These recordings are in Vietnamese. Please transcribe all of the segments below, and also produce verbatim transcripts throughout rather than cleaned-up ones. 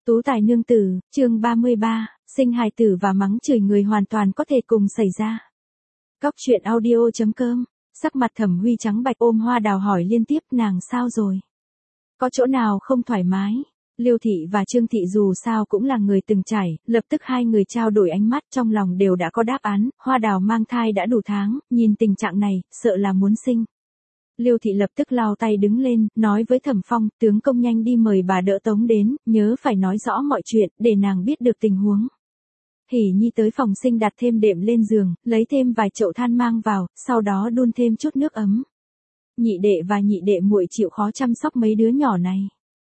Tú tài nương tử, chương ba mươi ba, sinh hài tử và mắng chửi người hoàn toàn có thể cùng xảy ra. Góc truyện audio chấm com, sắc mặt Thẩm Huy trắng bạch ôm Hoa Đào hỏi liên tiếp nàng sao rồi? Có chỗ nào không thoải mái? Liêu Thị và Trương Thị dù sao cũng là người từng trải, lập tức hai người trao đổi ánh mắt trong lòng đều đã có đáp án, Hoa Đào mang thai đã đủ tháng, nhìn tình trạng này, sợ là muốn sinh. Liêu Thị lập tức lao tay đứng lên, nói với Thẩm Phong, tướng công nhanh đi mời bà đỡ Tống đến, nhớ phải nói rõ mọi chuyện, để nàng biết được tình huống. Hỉ Nhi tới phòng sinh đặt thêm đệm lên giường, lấy thêm vài chậu than mang vào, sau đó đun thêm chút nước ấm. Nhị đệ và nhị đệ muội chịu khó chăm sóc mấy đứa nhỏ này.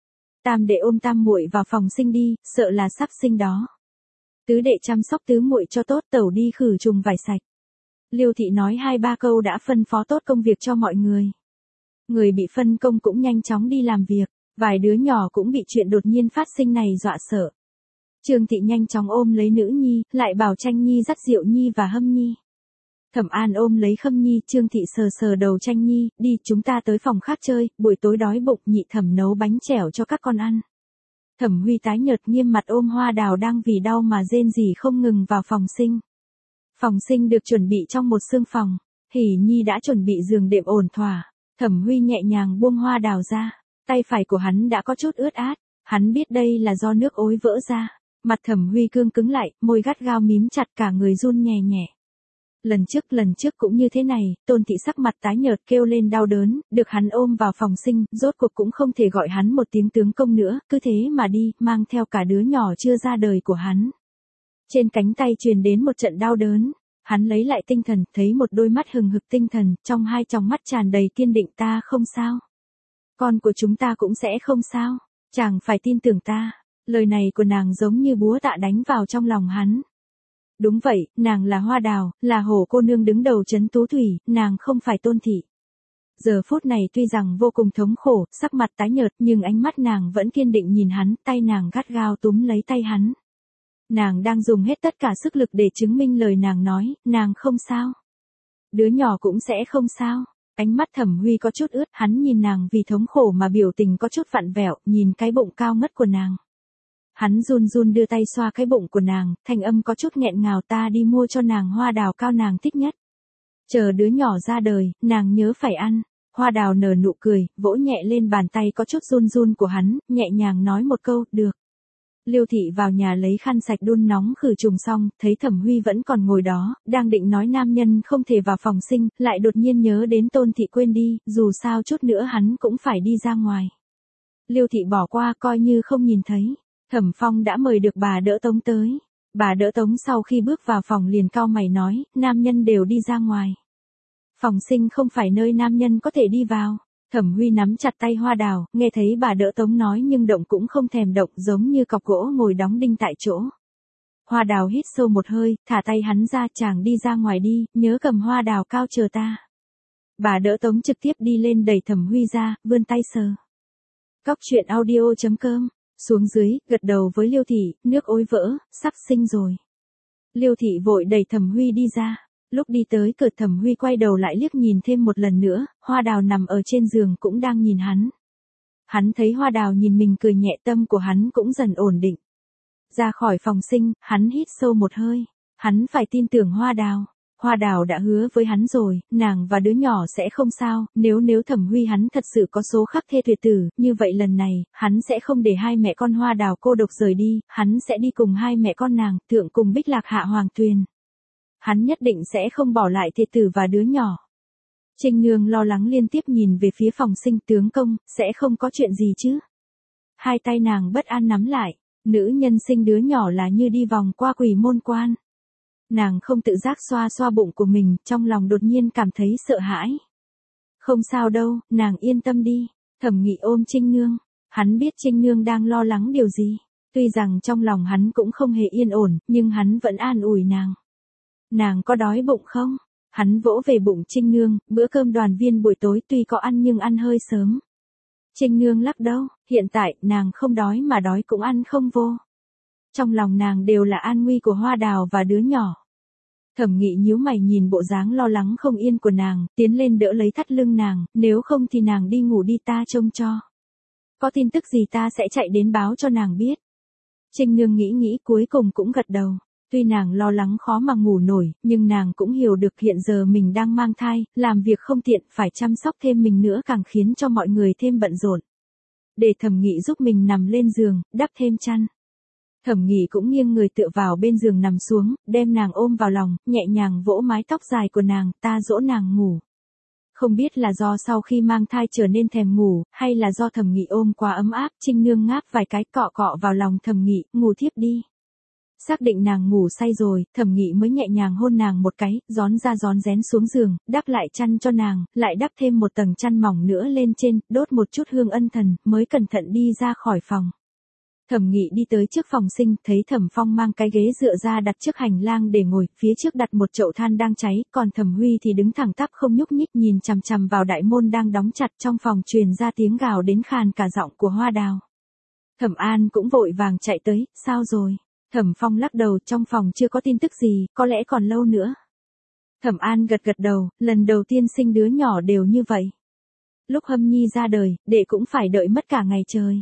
Tam đệ ôm tam muội vào phòng sinh đi, sợ là sắp sinh đó. Tứ đệ chăm sóc tứ muội cho tốt, tẩu đi khử trùng vải sạch. Liêu Thị nói hai ba câu đã phân phó tốt công việc cho mọi người. Người bị phân công cũng nhanh chóng đi làm việc, vài đứa nhỏ cũng bị chuyện đột nhiên phát sinh này dọa sợ. Trương Thị nhanh chóng ôm lấy Nữ Nhi, lại bảo Tranh Nhi dắt Diệu Nhi và Hâm Nhi. Thẩm An ôm lấy Khâm Nhi, Trương Thị sờ sờ đầu Tranh Nhi, đi chúng ta tới phòng khác chơi, buổi tối đói bụng, nhị thẩm nấu bánh chèo cho các con ăn. Thẩm Huy tái nhợt nghiêm mặt ôm Hoa Đào đang vì đau mà rên rỉ không ngừng vào phòng sinh. Phòng sinh được chuẩn bị trong một xương phòng, Hỉ Nhi đã chuẩn bị giường đệm ổn thỏa. Thẩm Huy nhẹ nhàng buông Hoa Đào ra, tay phải của hắn đã có chút ướt át, hắn biết đây là do nước ối vỡ ra. Mặt Thẩm Huy cương cứng lại, môi gắt gao mím chặt cả người run nhẹ nhẹ. Lần trước lần trước cũng như thế này, Tôn Thị sắc mặt tái nhợt kêu lên đau đớn, được hắn ôm vào phòng sinh, rốt cuộc cũng không thể gọi hắn một tiếng tướng công nữa, cứ thế mà đi, mang theo cả đứa nhỏ chưa ra đời của hắn. Trên cánh tay truyền đến một trận đau đớn. Hắn lấy lại tinh thần, thấy một đôi mắt hừng hực tinh thần, trong hai tròng mắt tràn đầy kiên định, ta không sao. Con của chúng ta cũng sẽ không sao. Chàng phải tin tưởng ta. Lời này của nàng giống như búa tạ đánh vào trong lòng hắn. Đúng vậy, nàng là Hoa Đào, là hổ cô nương đứng đầu trấn Tú Thủy, nàng không phải Tôn Thị. Giờ phút này tuy rằng vô cùng thống khổ, sắc mặt tái nhợt, nhưng ánh mắt nàng vẫn kiên định nhìn hắn, tay nàng gắt gao túm lấy tay hắn. Nàng đang dùng hết tất cả sức lực để chứng minh lời nàng nói, nàng không sao. Đứa nhỏ cũng sẽ không sao. Ánh mắt Thẩm Huy có chút ướt, hắn nhìn nàng vì thống khổ mà biểu tình có chút vặn vẹo, nhìn cái bụng cao ngất của nàng. Hắn run run đưa tay xoa cái bụng của nàng, thanh âm có chút nghẹn ngào, ta đi mua cho nàng Hoa Đào cao nàng thích nhất. Chờ đứa nhỏ ra đời, nàng nhớ phải ăn. Hoa Đào nở nụ cười, vỗ nhẹ lên bàn tay có chút run run của hắn, nhẹ nhàng nói một câu, được. Liêu Thị vào nhà lấy khăn sạch đun nóng khử trùng xong, thấy Thẩm Huy vẫn còn ngồi đó, đang định nói nam nhân không thể vào phòng sinh, lại đột nhiên nhớ đến Tôn Thị quên đi, dù sao chút nữa hắn cũng phải đi ra ngoài. Liêu Thị bỏ qua coi như không nhìn thấy. Thẩm Phong đã mời được bà đỡ Tống tới. Bà đỡ Tống sau khi bước vào phòng liền cau mày nói, nam nhân đều đi ra ngoài. Phòng sinh không phải nơi nam nhân có thể đi vào. Thẩm Huy nắm chặt tay Hoa Đào, nghe thấy bà đỡ Tống nói nhưng động cũng không thèm động, giống như cọc gỗ ngồi đóng đinh tại chỗ. Hoa Đào hít sâu một hơi, thả tay hắn ra, chàng đi ra ngoài đi, nhớ cầm Hoa Đào cao chờ ta. Bà đỡ Tống trực tiếp đi lên đẩy Thẩm Huy ra, vươn tay sờ. Góc truyện audio chấm com, xuống dưới, gật đầu với Liêu Thị, nước ối vỡ, sắp sinh rồi. Liêu Thị vội đẩy Thẩm Huy đi ra. Lúc đi tới cửa Thẩm Huy quay đầu lại liếc nhìn thêm một lần nữa, Hoa Đào nằm ở trên giường cũng đang nhìn hắn. Hắn thấy Hoa Đào nhìn mình cười nhẹ, tâm của hắn cũng dần ổn định. Ra khỏi phòng sinh, hắn hít sâu một hơi. Hắn phải tin tưởng Hoa Đào. Hoa Đào đã hứa với hắn rồi, nàng và đứa nhỏ sẽ không sao, nếu nếu Thẩm Huy hắn thật sự có số khắc thê tuyệt tử, như vậy lần này, hắn sẽ không để hai mẹ con Hoa Đào cô độc rời đi, hắn sẽ đi cùng hai mẹ con nàng, thượng cùng Bích Lạc hạ Hoàng Tuyền. Hắn nhất định sẽ không bỏ lại thê tử và đứa nhỏ. Trinh Nương lo lắng liên tiếp nhìn về phía phòng sinh, tướng công, sẽ không có chuyện gì chứ. Hai tay nàng bất an nắm lại, nữ nhân sinh đứa nhỏ là như đi vòng qua quỷ môn quan. Nàng không tự giác xoa xoa bụng của mình, trong lòng đột nhiên cảm thấy sợ hãi. Không sao đâu, nàng yên tâm đi. Thẩm Nghị ôm Trinh Nương, hắn biết Trinh Nương đang lo lắng điều gì. Tuy rằng trong lòng hắn cũng không hề yên ổn, nhưng hắn vẫn an ủi nàng. Nàng có đói bụng không? Hắn vỗ về bụng Trinh Nương, bữa cơm đoàn viên buổi tối tuy có ăn nhưng ăn hơi sớm. Trinh Nương lắc đầu, hiện tại nàng không đói mà đói cũng ăn không vô. Trong lòng nàng đều là an nguy của Hoa Đào và đứa nhỏ. Thẩm Nghị nhíu mày nhìn bộ dáng lo lắng không yên của nàng, tiến lên đỡ lấy thắt lưng nàng, nếu không thì nàng đi ngủ đi, ta trông cho. Có tin tức gì ta sẽ chạy đến báo cho nàng biết. Trinh Nương nghĩ nghĩ cuối cùng cũng gật đầu. Tuy nàng lo lắng khó mà ngủ nổi, nhưng nàng cũng hiểu được hiện giờ mình đang mang thai, làm việc không tiện, phải chăm sóc thêm mình nữa càng khiến cho mọi người thêm bận rộn. Để Thẩm Nghị giúp mình nằm lên giường, đắp thêm chăn. Thẩm Nghị cũng nghiêng người tựa vào bên giường nằm xuống, đem nàng ôm vào lòng, nhẹ nhàng vỗ mái tóc dài của nàng, ta dỗ nàng ngủ. Không biết là do sau khi mang thai trở nên thèm ngủ, hay là do Thẩm Nghị ôm quá ấm áp, Trinh Nương ngáp vài cái cọ cọ vào lòng Thẩm Nghị, ngủ thiếp đi. Xác định nàng ngủ say rồi, Thẩm Nghị mới nhẹ nhàng hôn nàng một cái, rón ra rón rén xuống giường, đắp lại chăn cho nàng, lại đắp thêm một tầng chăn mỏng nữa lên trên, đốt một chút hương ân thần, mới cẩn thận đi ra khỏi phòng. Thẩm Nghị đi tới trước phòng sinh, thấy Thẩm Phong mang cái ghế dựa ra đặt trước hành lang để ngồi, phía trước đặt một chậu than đang cháy, còn Thẩm Huy thì đứng thẳng tắp không nhúc nhích nhìn chằm chằm vào đại môn đang đóng chặt, trong phòng truyền ra tiếng gào đến khàn cả giọng của Hoa Đào. Thẩm An cũng vội vàng chạy tới, sao rồi? Thẩm Phong lắc đầu, trong phòng chưa có tin tức gì, có lẽ còn lâu nữa. Thẩm An gật gật đầu, lần đầu tiên sinh đứa nhỏ đều như vậy. Lúc Hâm Nhi ra đời, đệ cũng phải đợi mất cả ngày trời.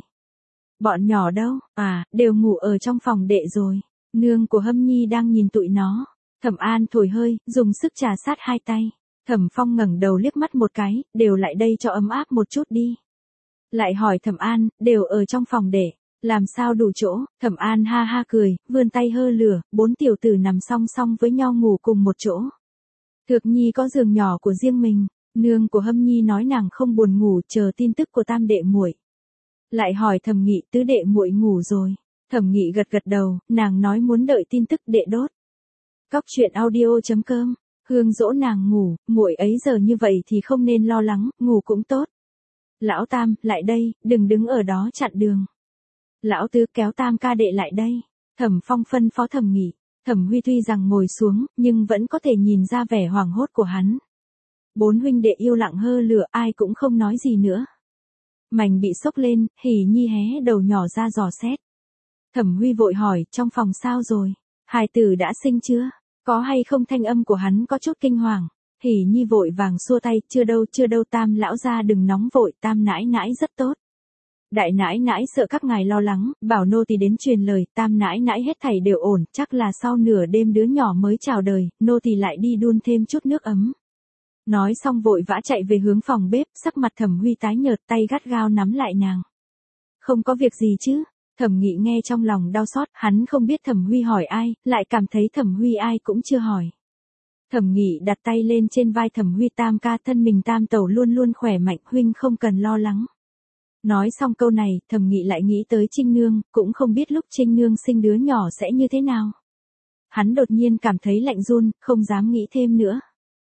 Bọn nhỏ đâu? À, đều ngủ ở trong phòng đệ rồi. Nương của Hâm Nhi đang nhìn tụi nó. Thẩm An thổi hơi, dùng sức trà sát hai tay. Thẩm Phong ngẩng đầu liếc mắt một cái, đều lại đây cho ấm áp một chút đi. Lại hỏi Thẩm An, đều ở trong phòng đệ. Làm sao đủ chỗ? Thẩm An ha ha cười, vươn tay hơ lửa, bốn tiểu tử nằm song song với nhau ngủ cùng một chỗ. Thược Nhi có giường nhỏ của riêng mình, nương của Hâm Nhi nói nàng không buồn ngủ, chờ tin tức của tam đệ muội. Lại hỏi Thẩm Nghị, tứ đệ muội ngủ rồi. Thẩm Nghị gật gật đầu, nàng nói muốn đợi tin tức đệ đốt. Cóc truyện audio chấm com, Hương dỗ nàng ngủ, muội ấy giờ như vậy thì không nên lo lắng, ngủ cũng tốt. Lão Tam, lại đây, đừng đứng ở đó chặn đường. Lão Tứ kéo Tam ca đệ lại đây. Thẩm Phong phân phó Thẩm Nghị. Thẩm Huy tuy rằng ngồi xuống, nhưng vẫn có thể nhìn ra vẻ hoảng hốt của hắn. Bốn huynh đệ yêu lặng hơ lửa, ai cũng không nói gì nữa. Mành bị sốc lên, Hỉ Nhi hé đầu nhỏ ra dò xét. Thẩm Huy vội hỏi, trong phòng sao rồi? Hài tử đã sinh chưa? Có hay không? Thanh âm của hắn có chút kinh hoàng. Hỉ Nhi vội vàng xua tay, chưa đâu chưa đâu Tam lão gia đừng nóng vội, Tam nãi nãi rất tốt. Đại nãi nãi sợ các ngài lo lắng, bảo nô tỳ đến truyền lời, Tam nãi nãi hết thảy đều ổn, chắc là sau nửa đêm đứa nhỏ mới chào đời, nô tỳ lại đi đun thêm chút nước ấm. Nói xong vội vã chạy về hướng phòng bếp, sắc mặt Thẩm Huy tái nhợt, tay gắt gao nắm lại nàng. Không có việc gì chứ? Thẩm Nghị nghe trong lòng đau xót, hắn không biết Thẩm Huy hỏi ai, lại cảm thấy Thẩm Huy ai cũng chưa hỏi. Thẩm Nghị đặt tay lên trên vai Thẩm Huy, Tam ca, thân mình Tam tẩu luôn luôn khỏe mạnh, huynh không cần lo lắng. Nói xong câu này, Thẩm Nghị lại nghĩ tới Trinh Nương, cũng không biết lúc Trinh Nương sinh đứa nhỏ sẽ như thế nào. Hắn đột nhiên cảm thấy lạnh run, không dám nghĩ thêm nữa.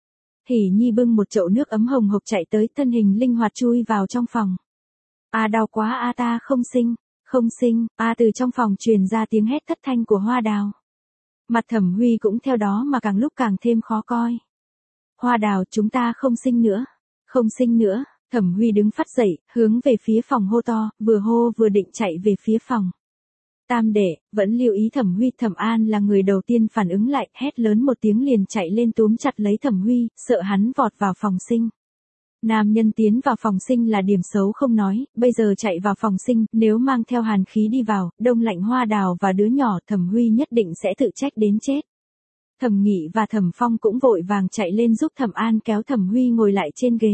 Hỉ Nhi bưng một chậu nước ấm hồng hộc chạy tới, thân hình linh hoạt chui vào trong phòng. A đau quá a, ta không sinh, không sinh, a từ trong phòng truyền ra tiếng hét thất thanh của Hoa Đào. Mặt Thẩm Huy cũng theo đó mà càng lúc càng thêm khó coi. Hoa Đào, chúng ta không sinh nữa, không sinh nữa. Thẩm Huy đứng phắt dậy, hướng về phía phòng hô to, vừa hô vừa định chạy về phía phòng. Tam đệ, vẫn lưu ý Thẩm Huy, Thẩm An là người đầu tiên phản ứng lại, hét lớn một tiếng liền chạy lên túm chặt lấy Thẩm Huy, sợ hắn vọt vào phòng sinh. Nam nhân tiến vào phòng sinh là điểm xấu không nói, bây giờ chạy vào phòng sinh, nếu mang theo hàn khí đi vào, đông lạnh Hoa Đào và đứa nhỏ, Thẩm Huy nhất định sẽ tự trách đến chết. Thẩm Nghị và Thẩm Phong cũng vội vàng chạy lên giúp Thẩm An kéo Thẩm Huy ngồi lại trên ghế.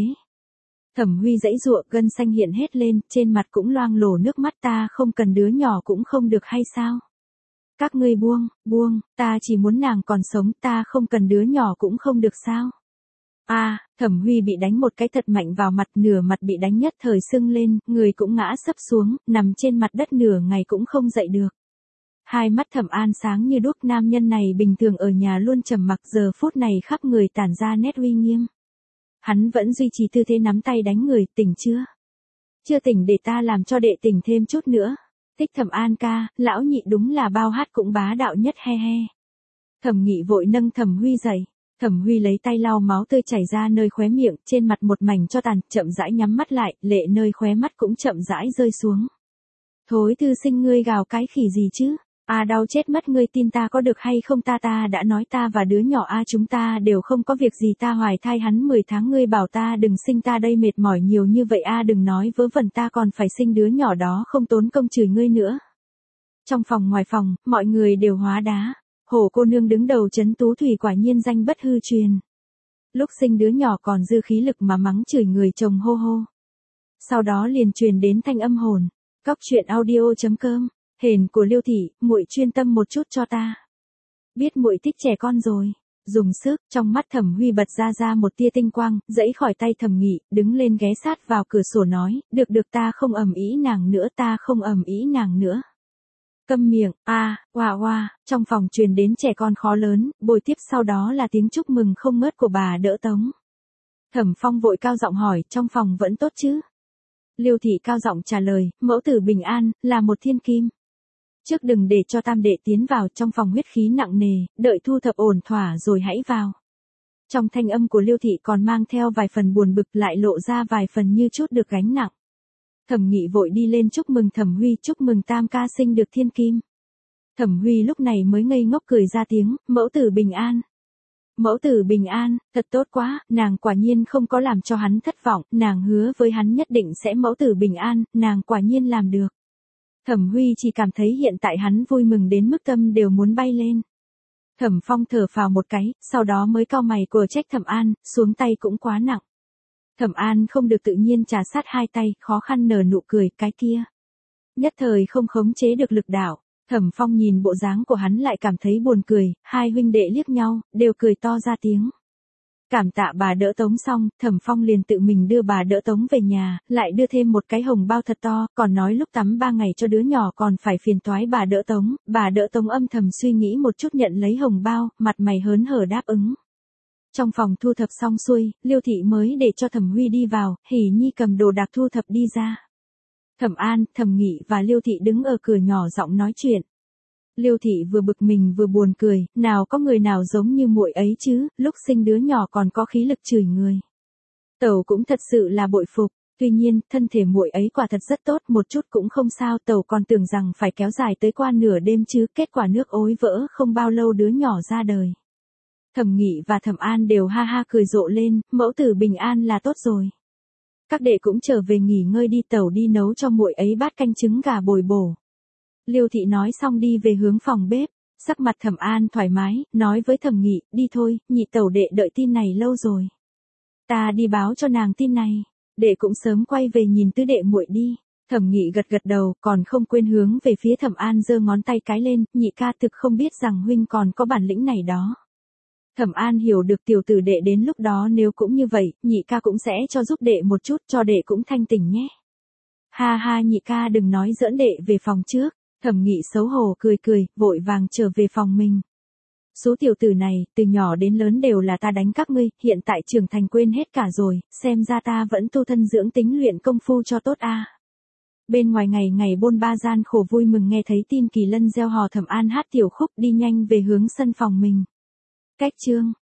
Thẩm Huy giãy giụa, gân xanh hiện hết lên, trên mặt cũng loang lổ nước mắt, ta không cần đứa nhỏ cũng không được hay sao? Các ngươi buông, buông, ta chỉ muốn nàng còn sống, ta không cần đứa nhỏ cũng không được sao? A, à, Thẩm Huy bị đánh một cái thật mạnh vào mặt, nửa mặt bị đánh nhất thời sưng lên, người cũng ngã sấp xuống, nằm trên mặt đất nửa ngày cũng không dậy được. Hai mắt Thẩm An sáng như đuốc, nam nhân này bình thường ở nhà luôn trầm mặc, giờ phút này khắp người tản ra nét uy nghiêm. Hắn vẫn duy trì tư thế nắm tay đánh người, tỉnh chưa? Chưa tỉnh, để ta làm cho đệ tỉnh thêm chút nữa. Thích Thẩm An ca, lão nhị đúng là bao hát cũng bá đạo nhất, he he. Thẩm Nghị vội nâng Thẩm Huy dậy. Thẩm Huy lấy tay lau máu tươi chảy ra nơi khóe miệng, trên mặt một mảnh cho tàn, chậm rãi nhắm mắt lại, lệ nơi khóe mắt cũng chậm rãi rơi xuống. Thối thư sinh, ngươi gào cái khỉ gì chứ? A à, đau chết mất, ngươi tin ta có được hay không? Ta ta đã nói ta và đứa nhỏ A à, chúng ta đều không có việc gì, ta hoài thai hắn mười tháng, ngươi bảo ta đừng sinh, ta đây mệt mỏi nhiều như vậy A à, đừng nói vớ vẩn, ta còn phải sinh đứa nhỏ đó, không tốn công chửi ngươi nữa. Trong phòng ngoài phòng, mọi người đều hóa đá. Hổ cô nương đứng đầu trấn tú thủy quả nhiên danh bất hư truyền. Lúc sinh đứa nhỏ còn dư khí lực mà mắng chửi người chồng hô hô. Sau đó liền truyền đến thanh âm hồn. Cóc truyện audio chấm com. Hền của Liêu thị, muội chuyên tâm một chút cho ta. Biết muội thích trẻ con rồi. Dùng sức, trong mắt Thẩm Huy bật ra ra một tia tinh quang, giãy khỏi tay Thẩm Nghị, đứng lên ghé sát vào cửa sổ nói, được được ta không ầm ĩ nàng nữa, ta không ầm ĩ nàng nữa. Câm miệng, a, oa oa, trong phòng truyền đến trẻ con khó lớn, bồi tiếp sau đó là tiếng chúc mừng không ngớt của bà đỡ Tống. Thẩm Phong vội cao giọng hỏi, trong phòng vẫn tốt chứ? Liêu thị cao giọng trả lời, mẫu tử bình an, là một thiên kim. Trước đừng để cho tam đệ tiến vào, trong phòng huyết khí nặng nề, đợi thu thập ổn thỏa rồi hãy vào. Trong thanh âm của Liêu thị còn mang theo vài phần buồn bực, lại lộ ra vài phần như chút được gánh nặng. Thẩm Nghị vội đi lên chúc mừng Thẩm Huy, chúc mừng tam ca sinh được thiên kim. Thẩm Huy lúc này mới ngây ngốc cười ra tiếng, mẫu tử bình an. Mẫu tử bình an, thật tốt quá, nàng quả nhiên không có làm cho hắn thất vọng, nàng hứa với hắn nhất định sẽ mẫu tử bình an, nàng quả nhiên làm được. Thẩm Huy chỉ cảm thấy hiện tại hắn vui mừng đến mức tâm đều muốn bay lên. Thẩm Phong thở phào một cái, sau đó mới cau mày của trách Thẩm An, xuống tay cũng quá nặng. Thẩm An không được tự nhiên trà sát hai tay, khó khăn nở nụ cười, cái kia. Nhất thời không khống chế được lực đạo, Thẩm Phong nhìn bộ dáng của hắn lại cảm thấy buồn cười, hai huynh đệ liếc nhau, đều cười to ra tiếng. Cảm tạ bà đỡ Tống xong, Thẩm Phong liền tự mình đưa bà đỡ Tống về nhà, lại đưa thêm một cái hồng bao thật to, còn nói lúc tắm ba ngày cho đứa nhỏ còn phải phiền toái bà đỡ Tống, bà đỡ Tống âm thầm suy nghĩ một chút nhận lấy hồng bao, mặt mày hớn hở đáp ứng. Trong phòng thu thập xong xuôi, Liêu thị mới để cho Thẩm Huy đi vào, Hỉ Nhi cầm đồ đạc thu thập đi ra. Thẩm An, Thẩm Nghị và Liêu thị đứng ở cửa nhỏ giọng nói chuyện. Liêu thị vừa bực mình vừa buồn cười, nào có người nào giống như muội ấy chứ, lúc sinh đứa nhỏ còn có khí lực chửi người. Tẩu cũng thật sự là bội phục, tuy nhiên, thân thể muội ấy quả thật rất tốt, một chút cũng không sao, tẩu còn tưởng rằng phải kéo dài tới qua nửa đêm chứ, kết quả nước ối vỡ không bao lâu đứa nhỏ ra đời. Thẩm Nghị và Thẩm An đều ha ha cười rộ lên, mẫu tử bình an là tốt rồi. Các đệ cũng trở về nghỉ ngơi đi, tẩu đi nấu cho muội ấy bát canh trứng gà bồi bổ. Liêu thị nói xong đi về hướng phòng bếp, sắc mặt Thẩm An thoải mái, nói với Thẩm Nghị, đi thôi, nhị tẩu đệ đợi tin này lâu rồi. Ta đi báo cho nàng tin này, đệ cũng sớm quay về nhìn tứ đệ muội đi. Thẩm Nghị gật gật đầu, còn không quên hướng về phía Thẩm An giơ ngón tay cái lên, nhị ca thực không biết rằng huynh còn có bản lĩnh này đó. Thẩm An hiểu được tiểu tử đệ đến lúc đó nếu cũng như vậy, nhị ca cũng sẽ cho giúp đệ một chút, cho đệ cũng thanh tỉnh nhé. Ha ha, nhị ca đừng nói giỡn, đệ về phòng trước. Thẩm Nghị xấu hổ cười cười, vội vàng trở về phòng mình. Số tiểu tử này, từ nhỏ đến lớn đều là ta đánh các ngươi, hiện tại trưởng thành quên hết cả rồi, xem ra ta vẫn tu thân dưỡng tính luyện công phu cho tốt a. Bên ngoài ngày ngày bôn ba gian khổ vui mừng nghe thấy tin Kỳ Lân gieo hò, Thẩm An hát tiểu khúc đi nhanh về hướng sân phòng mình. Cách chương